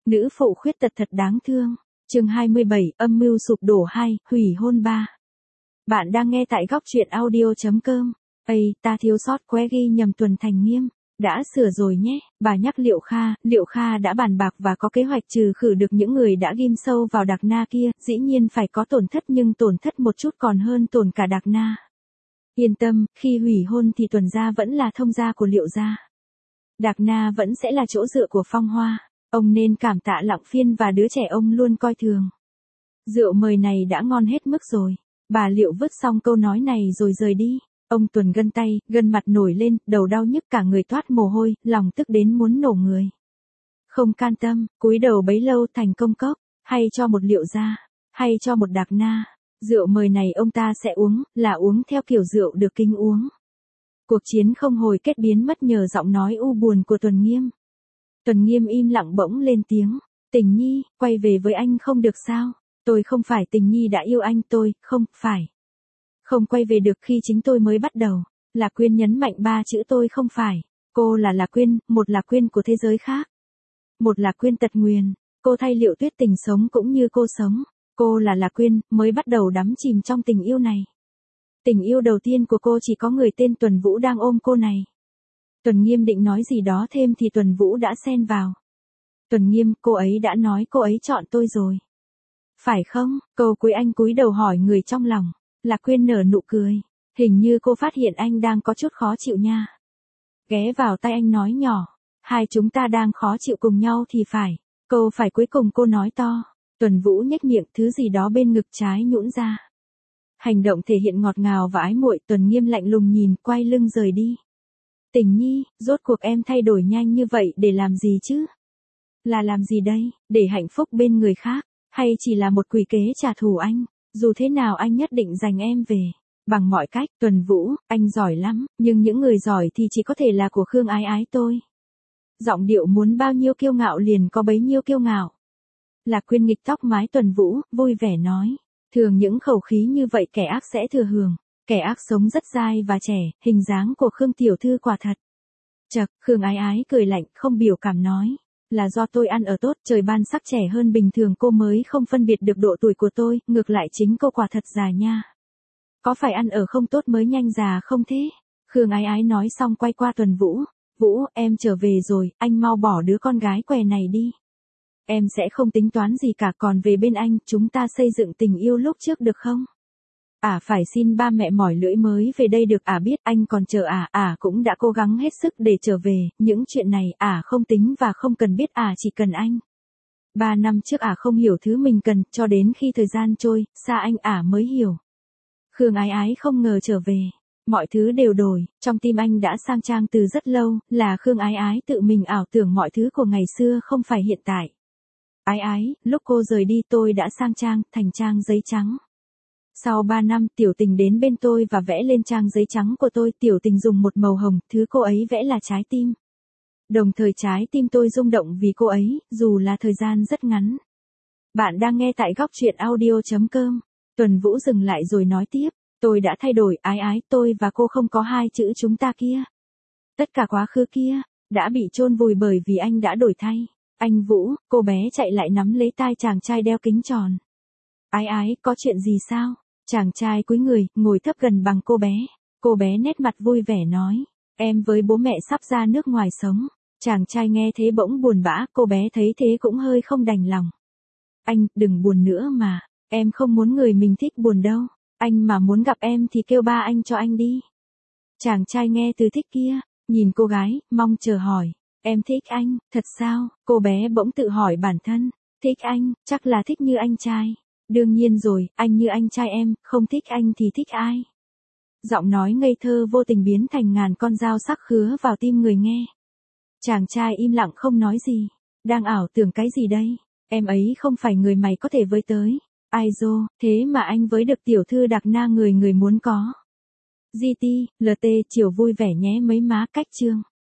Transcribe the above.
Nữ phụ khuyết tật thật đáng thương. Chương 27, âm mưu sụp đổ 2, hủy hôn 3. Bạn đang nghe tại góc truyện audio.com. Ây, ta thiếu sót que ghi nhầm Tuần Thành Nghiêm. Đã sửa rồi nhé, bà nhắc Liệu Kha đã bàn bạc và có kế hoạch trừ khử được những người đã ghim sâu vào Đạc Na kia, dĩ nhiên phải có tổn thất nhưng tổn thất một chút còn hơn tổn cả Đạc Na. Yên tâm, khi hủy hôn thì Tuần gia vẫn là thông gia của Liệu gia. Đạc Na vẫn sẽ là chỗ dựa của Phong Hoa. Ông nên cảm tạ Lặng Phiên và đứa trẻ ông luôn coi thường. Rượu mời này đã ngon hết mức rồi. Bà Liệu vứt xong câu nói này rồi rời đi. Ông Tuần gân tay, gân mặt nổi lên, đầu đau nhức cả người toát mồ hôi, lòng tức đến muốn nổ người. Không can tâm, cúi đầu bấy lâu thành công cốc, hay cho một Liệu gia, hay cho một Đạc Na. Rượu mời này ông ta sẽ uống, là uống theo kiểu rượu được kinh uống. Cuộc chiến không hồi kết biến mất nhờ giọng nói u buồn của Tuần Nghiêm. Tuần Nghiêm im lặng bỗng lên tiếng. Tình Nhi, quay về với anh không được sao? Tôi không phải Tình Nhi đã yêu anh tôi, không, phải. Không quay về được khi chính tôi mới bắt đầu. Lạc Quyên nhấn mạnh 3 chữ tôi không phải. Cô là Lạc Quyên, một Lạc Quyên của thế giới khác. Một Lạc Quyên tật nguyền. Cô thay Liệu Tuyết Tình sống cũng như cô sống. Cô là Lạc Quyên, mới bắt đầu đắm chìm trong tình yêu này. Tình yêu đầu tiên của cô chỉ có người tên Tuần Vũ đang ôm cô này. Tuần Nghiêm định nói gì đó thêm thì Tuần Vũ đã xen vào. Tuần Nghiêm, cô ấy đã nói cô ấy chọn tôi rồi. Phải không? Câu cuối anh cúi đầu hỏi người trong lòng. Lạc Quyên nở nụ cười. Hình như cô phát hiện anh đang có chút khó chịu nha. Ghé vào tay anh nói nhỏ. Hai chúng ta đang khó chịu cùng nhau thì phải. Câu phải cuối cùng cô nói to. Tuần Vũ nhếch miệng, thứ gì đó bên ngực trái nhũn ra. Hành động thể hiện ngọt ngào và ái muội. Tuần Nghiêm lạnh lùng nhìn, quay lưng rời đi. Tình Nhi, rốt cuộc em thay đổi nhanh như vậy để làm gì chứ? Là làm gì đây? Để hạnh phúc bên người khác? Hay chỉ là một quỷ kế trả thù anh? Dù thế nào anh nhất định giành em về. Bằng mọi cách, Tuần Vũ, anh giỏi lắm, nhưng những người giỏi thì chỉ có thể là của Khương Ái Ái tôi. Giọng điệu muốn bao nhiêu kiêu ngạo liền có bấy nhiêu kiêu ngạo. Lạc Quyên nghịch tóc mái Tuần Vũ, vui vẻ nói. Thường những khẩu khí như vậy kẻ ác sẽ thừa hưởng. Kẻ ác sống rất dai và trẻ, hình dáng của Khương tiểu thư quả thật. Chậc, Khương Ái Ái cười lạnh, không biểu cảm nói. Là do tôi ăn ở tốt, trời ban sắc trẻ hơn bình thường cô mới không phân biệt được độ tuổi của tôi, ngược lại chính cô quả thật già nha. Có phải ăn ở không tốt mới nhanh già không thế? Khương Ái Ái nói xong quay qua Tuần Vũ. Vũ, em trở về rồi, anh mau bỏ đứa con gái què này đi. Em sẽ không tính toán gì cả, còn về bên anh, chúng ta xây dựng tình yêu lúc trước được không? Phải xin ba mẹ mỏi lưỡi mới về đây được, biết anh còn chờ cũng đã cố gắng hết sức để trở về, những chuyện này không tính và không cần biết, chỉ cần anh. 3 năm trước không hiểu thứ mình cần, cho đến khi thời gian trôi, xa anh mới hiểu. Khương Ái Ái không ngờ trở về, mọi thứ đều đổi, trong tim anh đã sang trang từ rất lâu, là Khương Ái Ái tự mình ảo tưởng mọi thứ của ngày xưa không phải hiện tại. Ái Ái, lúc cô rời đi tôi đã sang trang, thành trang giấy trắng. Sau 3 năm, Tiểu Tình đến bên tôi và vẽ lên trang giấy trắng của tôi. Tiểu Tình dùng một màu hồng, thứ cô ấy vẽ là trái tim. Đồng thời trái tim tôi rung động vì cô ấy, dù là thời gian rất ngắn. Bạn đang nghe tại góc truyện audio.com. Tuần Vũ dừng lại rồi nói tiếp. Tôi đã thay đổi, Ái Ái, tôi và cô không có 2 chữ chúng ta kia. Tất cả quá khứ kia, đã bị chôn vùi bởi vì anh đã đổi thay. Anh Vũ, cô bé chạy lại nắm lấy tai chàng trai đeo kính tròn. Ái Ái, có chuyện gì sao? Chàng trai cúi người, ngồi thấp gần bằng cô bé. Cô bé nét mặt vui vẻ nói. Em với bố mẹ sắp ra nước ngoài sống. Chàng trai nghe thế bỗng buồn bã, cô bé thấy thế cũng hơi không đành lòng. Anh, đừng buồn nữa mà. Em không muốn người mình thích buồn đâu. Anh mà muốn gặp em thì kêu ba anh cho anh đi. Chàng trai nghe từ thích kia, nhìn cô gái, mong chờ hỏi. Em thích anh, thật sao? Cô bé bỗng tự hỏi bản thân. Thích anh, chắc là thích như anh trai. Đương nhiên rồi, anh như anh trai em, không thích anh thì thích ai? Giọng nói ngây thơ vô tình biến thành ngàn con dao sắc khứa vào tim người nghe. Chàng trai im lặng không nói gì. Đang ảo tưởng cái gì đây? Em ấy không phải người mày có thể với tới. Ai dô, thế mà anh với được tiểu thư Đạc Na người người muốn có. GT, LT chiều vui vẻ nhé mấy má cách chương.